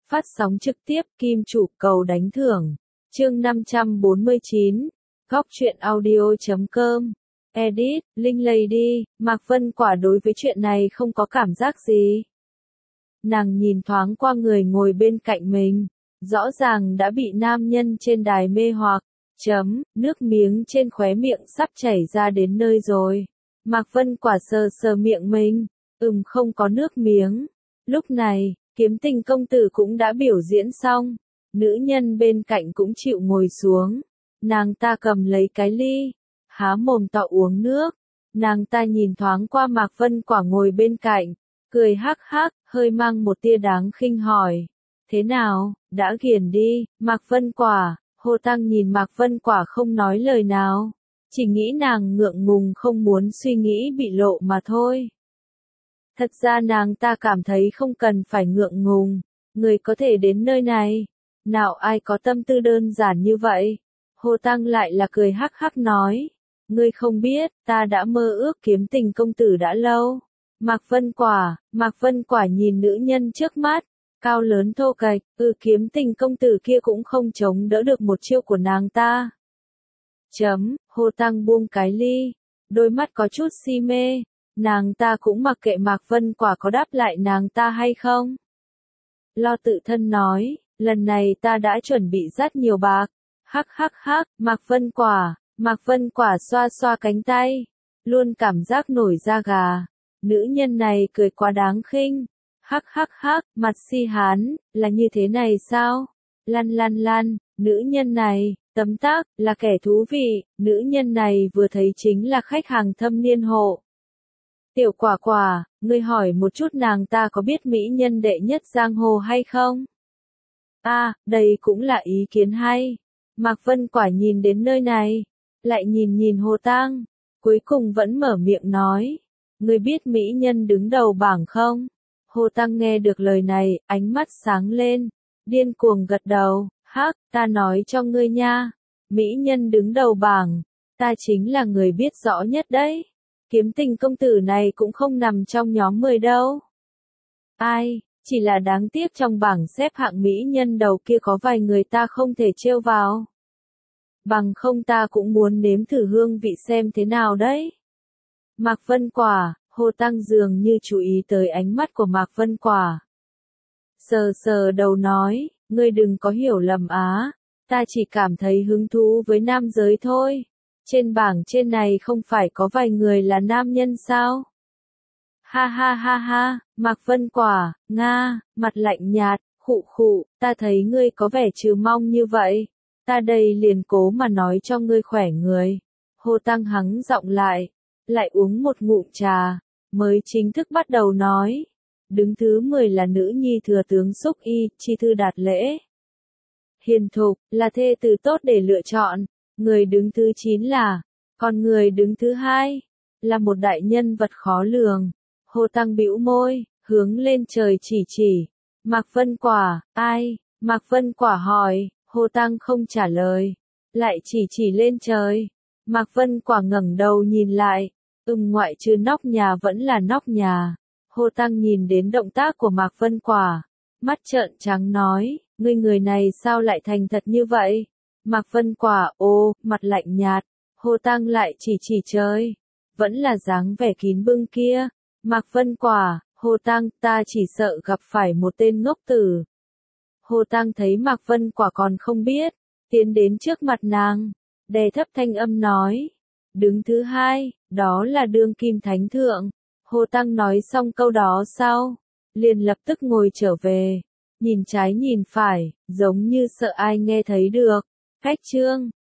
Phát sóng trực tiếp Kim Chủ cầu đánh thưởng. Chương 549. Góc truyện audio.com. Edit, Linh Lady, Mạc Vân Quả đối với chuyện này không có cảm giác gì. Nàng nhìn thoáng qua người ngồi bên cạnh mình, rõ ràng đã bị nam nhân trên đài mê hoặc. Nước miếng trên khóe miệng sắp chảy ra đến nơi rồi. Mạc Vân Quả sờ sờ miệng mình, không có nước miếng. Lúc này, Kiếm Tình công tử cũng đã biểu diễn xong, nữ nhân bên cạnh cũng chịu ngồi xuống. Nàng ta cầm lấy cái ly, há mồm tọ uống nước. Nàng ta nhìn thoáng qua Mạc Vân Quả ngồi bên cạnh, cười hắc hắc, hơi mang một tia đáng khinh hỏi. Thế nào, đã ghiền đi, Mạc Vân Quả. Hồ Tăng nhìn Mạc Vân Quả không nói lời nào, chỉ nghĩ nàng ngượng ngùng không muốn suy nghĩ bị lộ mà thôi. Thật ra nàng ta cảm thấy không cần phải ngượng ngùng, người có thể đến nơi này, nào ai có tâm tư đơn giản như vậy. Hồ Tăng lại là cười hắc hắc nói, ngươi không biết, ta đã mơ ước Kiếm Tình công tử đã lâu. Mạc Vân Quả nhìn nữ nhân trước mắt, cao lớn thô kệch, Kiếm Tình công tử kia cũng không chống đỡ được một chiêu của nàng ta. Hồ Tăng buông cái ly, đôi mắt có chút si mê, nàng ta cũng mặc kệ Mạc Vân Quả có đáp lại nàng ta hay không. Lo tự thân nói, lần này ta đã chuẩn bị rất nhiều bạc. Hắc hắc hắc, Mạc Vân Quả xoa xoa cánh tay, luôn cảm giác nổi da gà. Nữ nhân này cười quá đáng khinh. Hắc hắc hắc, mặt si hán, là như thế này sao? Lăn, nữ nhân này, tấm tắc, là kẻ thú vị, nữ nhân này vừa thấy chính là khách hàng thâm niên hộ. Tiểu Quả Quả, ngươi hỏi một chút nàng ta có biết mỹ nhân đệ nhất giang hồ hay không? Đây cũng là ý kiến hay. Mạc Vân Quả nhìn đến nơi này, lại nhìn Hồ Tăng, cuối cùng vẫn mở miệng nói, ngươi biết mỹ nhân đứng đầu bảng không? Hồ Tăng nghe được lời này, ánh mắt sáng lên, điên cuồng gật đầu, hắc, ta nói cho ngươi nha, mỹ nhân đứng đầu bảng, ta chính là người biết rõ nhất đấy. Kiếm Tình công tử này cũng không nằm trong nhóm 10 đâu. Ai, chỉ là đáng tiếc trong bảng xếp hạng mỹ nhân đầu kia có vài người ta không thể trêu vào. Bằng không ta cũng muốn nếm thử hương vị xem thế nào đấy. Mạc Vân Quả, Hồ Tăng dường như chú ý tới ánh mắt của Mạc Vân Quả. Sờ đầu nói, ngươi đừng có hiểu lầm á, ta chỉ cảm thấy hứng thú với nam giới thôi. Trên bảng trên này không phải có vài người là nam nhân sao? Ha, Mạc Vân Quả, mặt lạnh nhạt, khụ, ta thấy ngươi có vẻ trừ mong như vậy. Ta đây liền cố mà nói cho ngươi khỏe người. Hồ Tăng hắng giọng lại uống một ngụm trà, mới chính thức bắt đầu nói. Đứng thứ 10 là nữ nhi thừa tướng Xúc Y, Chi Thư Đạt Lễ. Hiền thục, là thê từ tốt để lựa chọn. Người đứng thứ 9 còn người đứng thứ 2, là một đại nhân vật khó lường. Hồ Tăng bĩu môi, hướng lên trời chỉ. Mạc Vân Quả, ai? Mạc Vân Quả hỏi, Hồ Tăng không trả lời, lại chỉ lên trời. Mạc Vân Quả ngẩng đầu nhìn lại, ngoại trừ nóc nhà vẫn là nóc nhà. Hồ Tăng nhìn đến động tác của Mạc Vân Quả, mắt trợn trắng nói, người này sao lại thành thật như vậy? Mạc Vân Quả, mặt lạnh nhạt. Hồ Tăng lại chỉ trời, vẫn là dáng vẻ kín bưng kia. Mạc Vân Quả, Hồ Tăng, ta chỉ sợ gặp phải một tên ngốc tử. Hồ Tăng thấy Mạc Vân Quả còn không biết, tiến đến trước mặt nàng, đè thấp thanh âm nói, đứng thứ 2, đó là đương kim thánh thượng. Hồ Tăng nói xong câu đó sau, liền lập tức ngồi trở về, nhìn trái nhìn phải, giống như sợ ai nghe thấy được. Cách chương